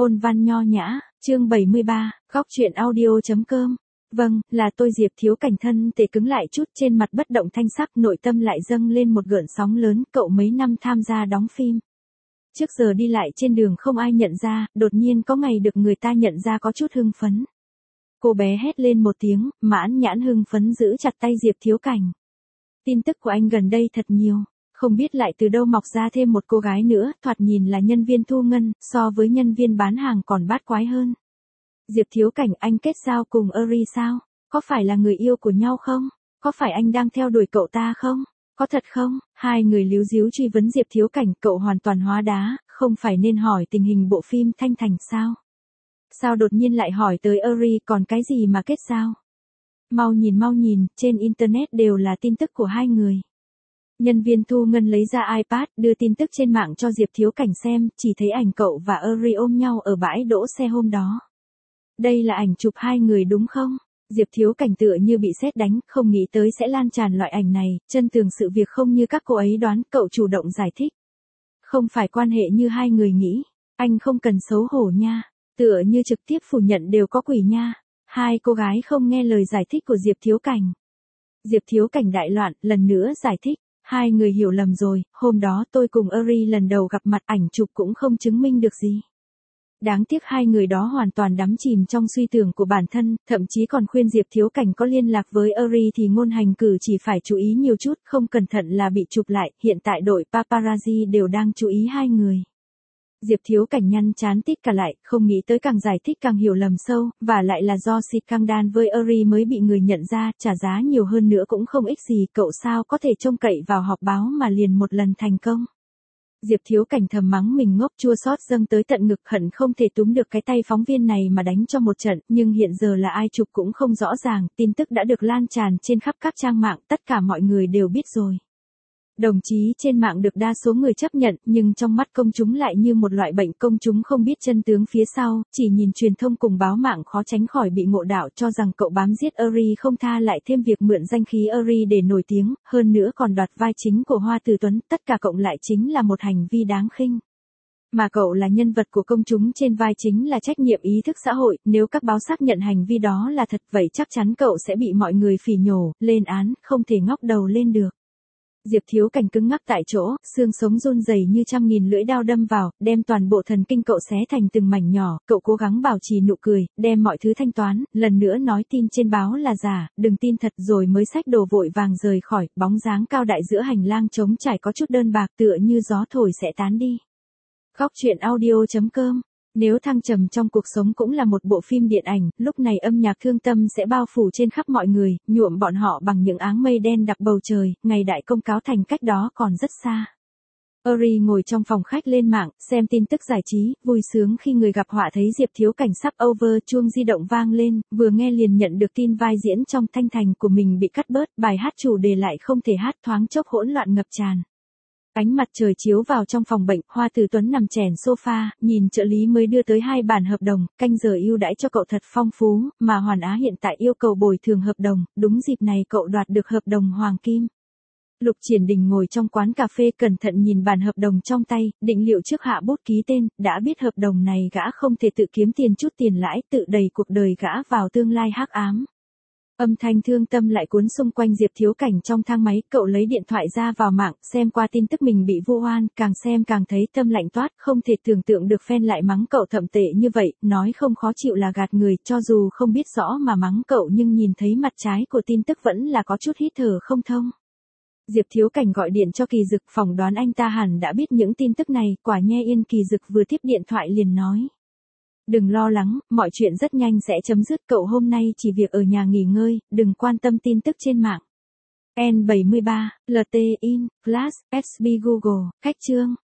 Ôn văn nho nhã, chương 73, góc truyện audio.com. Vâng, là tôi Diệp Thiếu Cảnh. Thân thể cứng lại chút, trên mặt bất động thanh sắc, nội tâm lại dâng lên một gợn sóng lớn. Cậu mấy năm tham gia đóng phim, trước giờ đi lại trên đường không ai nhận ra, đột nhiên có ngày được người ta nhận ra có chút hưng phấn. Cô bé hét lên một tiếng, mãn nhãn hưng phấn giữ chặt tay Diệp Thiếu Cảnh. Tin tức của anh gần đây thật nhiều, không biết lại từ đâu mọc ra thêm một cô gái nữa, thoạt nhìn là nhân viên thu ngân, so với nhân viên bán hàng còn bát quái hơn. Diệp Thiếu Cảnh, anh kết giao cùng Eri sao? Có phải là người yêu của nhau không? Có phải anh đang theo đuổi cậu ta không? Có thật không? Hai người líu díu truy vấn Diệp Thiếu Cảnh, cậu hoàn toàn hóa đá, không phải nên hỏi tình hình bộ phim Thanh Thành sao? Sao đột nhiên lại hỏi tới Eri, còn cái gì mà kết giao? Mau nhìn, trên internet đều là tin tức của hai người. Nhân viên thu ngân lấy ra iPad, đưa tin tức trên mạng cho Diệp Thiếu Cảnh xem, chỉ thấy ảnh cậu và Eri ôm nhau ở bãi đỗ xe hôm đó. Đây là ảnh chụp hai người đúng không? Diệp Thiếu Cảnh tựa như bị sét đánh, không nghĩ tới sẽ lan tràn loại ảnh này, chân tường sự việc không như các cô ấy đoán, cậu chủ động giải thích. Không phải quan hệ như hai người nghĩ, anh không cần xấu hổ nha, tựa như trực tiếp phủ nhận đều có quỷ nha. Hai cô gái không nghe lời giải thích của Diệp Thiếu Cảnh. Diệp Thiếu Cảnh đại loạn, lần nữa giải thích. Hai người hiểu lầm rồi, hôm đó tôi cùng Eri lần đầu gặp mặt, ảnh chụp cũng không chứng minh được gì. Đáng tiếc hai người đó hoàn toàn đắm chìm trong suy tưởng của bản thân, thậm chí còn khuyên Diệp Thiếu Cảnh có liên lạc với Eri thì ngôn hành cử chỉ phải chú ý nhiều chút, không cẩn thận là bị chụp lại, hiện tại đội paparazzi đều đang chú ý hai người. Diệp Thiếu Cảnh nhăn chán tít cả lại, không nghĩ tới càng giải thích càng hiểu lầm sâu, và lại là do scandal với Eri mới bị người nhận ra, trả giá nhiều hơn nữa cũng không ích gì, cậu sao có thể trông cậy vào họp báo mà liền một lần thành công. Diệp Thiếu Cảnh thầm mắng mình ngốc, chua xót dâng tới tận ngực, hận không thể túm được cái tay phóng viên này mà đánh cho một trận, nhưng hiện giờ là ai chụp cũng không rõ ràng, tin tức đã được lan tràn trên khắp các trang mạng, tất cả mọi người đều biết rồi. Đồng chí trên mạng được đa số người chấp nhận, nhưng trong mắt công chúng lại như một loại bệnh, công chúng không biết chân tướng phía sau, chỉ nhìn truyền thông cùng báo mạng khó tránh khỏi bị ngộ đạo, cho rằng cậu bám giết Eri không tha, lại thêm việc mượn danh khí Eri để nổi tiếng, hơn nữa còn đoạt vai chính của Hoa Từ Tuấn, tất cả cộng lại chính là một hành vi đáng khinh. Mà cậu là nhân vật của công chúng, trên vai chính là trách nhiệm ý thức xã hội, nếu các báo xác nhận hành vi đó là thật, vậy chắc chắn cậu sẽ bị mọi người phỉ nhổ, lên án, không thể ngóc đầu lên được. Diệp Thiếu Cảnh cứng ngắc tại chỗ, xương sống run rẩy như trăm nghìn lưỡi dao đâm vào, đem toàn bộ thần kinh cậu xé thành từng mảnh nhỏ, cậu cố gắng bảo trì nụ cười, đem mọi thứ thanh toán, lần nữa nói tin trên báo là giả, đừng tin thật, rồi mới xách đồ vội vàng rời khỏi, bóng dáng cao đại giữa hành lang trống trải có chút đơn bạc, tựa như gió thổi sẽ tán đi. Góc truyện audio.com. Nếu thăng trầm trong cuộc sống cũng là một bộ phim điện ảnh, lúc này âm nhạc thương tâm sẽ bao phủ trên khắp mọi người, nhuộm bọn họ bằng những áng mây đen đặc bầu trời, ngày đại công cáo thành cách đó còn rất xa. Eri ngồi trong phòng khách lên mạng, xem tin tức giải trí, vui sướng khi người gặp họa thấy Diệp Thiếu Cảnh sắp over, chuông di động vang lên, vừa nghe liền nhận được tin vai diễn trong Thanh Thành của mình bị cắt bớt, bài hát chủ đề lại không thể hát, thoáng chốc hỗn loạn ngập tràn. Ánh mặt trời chiếu vào trong phòng bệnh, Hoa Từ Tuấn nằm chèn sofa, nhìn trợ lý mới đưa tới 2 bản hợp đồng, canh giờ ưu đãi cho cậu thật phong phú, mà Hoàn Á hiện tại yêu cầu bồi thường hợp đồng, đúng dịp này cậu đoạt được hợp đồng hoàng kim. Lục Triển Đình ngồi trong quán cà phê cẩn thận nhìn bản hợp đồng trong tay, định liệu trước hạ bút ký tên, đã biết hợp đồng này gã không thể tự kiếm tiền chút tiền lãi, tự đẩy cuộc đời gã vào tương lai hắc ám. Âm thanh thương tâm lại cuốn xung quanh Diệp Thiếu Cảnh trong thang máy, cậu lấy điện thoại ra vào mạng, xem qua tin tức mình bị vu oan, càng xem càng thấy tâm lạnh toát, không thể tưởng tượng được fan lại mắng cậu thậm tệ như vậy, nói không khó chịu là gạt người, cho dù không biết rõ mà mắng cậu nhưng nhìn thấy mặt trái của tin tức vẫn là có chút hít thở không thông. Diệp Thiếu Cảnh gọi điện cho Kỳ Dực, phỏng đoán anh ta hẳn đã biết những tin tức này, quả nhe yên. Kỳ Dực vừa tiếp điện thoại liền nói. Đừng lo lắng, mọi chuyện rất nhanh sẽ chấm dứt, cậu hôm nay chỉ việc ở nhà nghỉ ngơi, đừng quan tâm tin tức trên mạng. N73, LT In, Class, SB Google, Khách chương.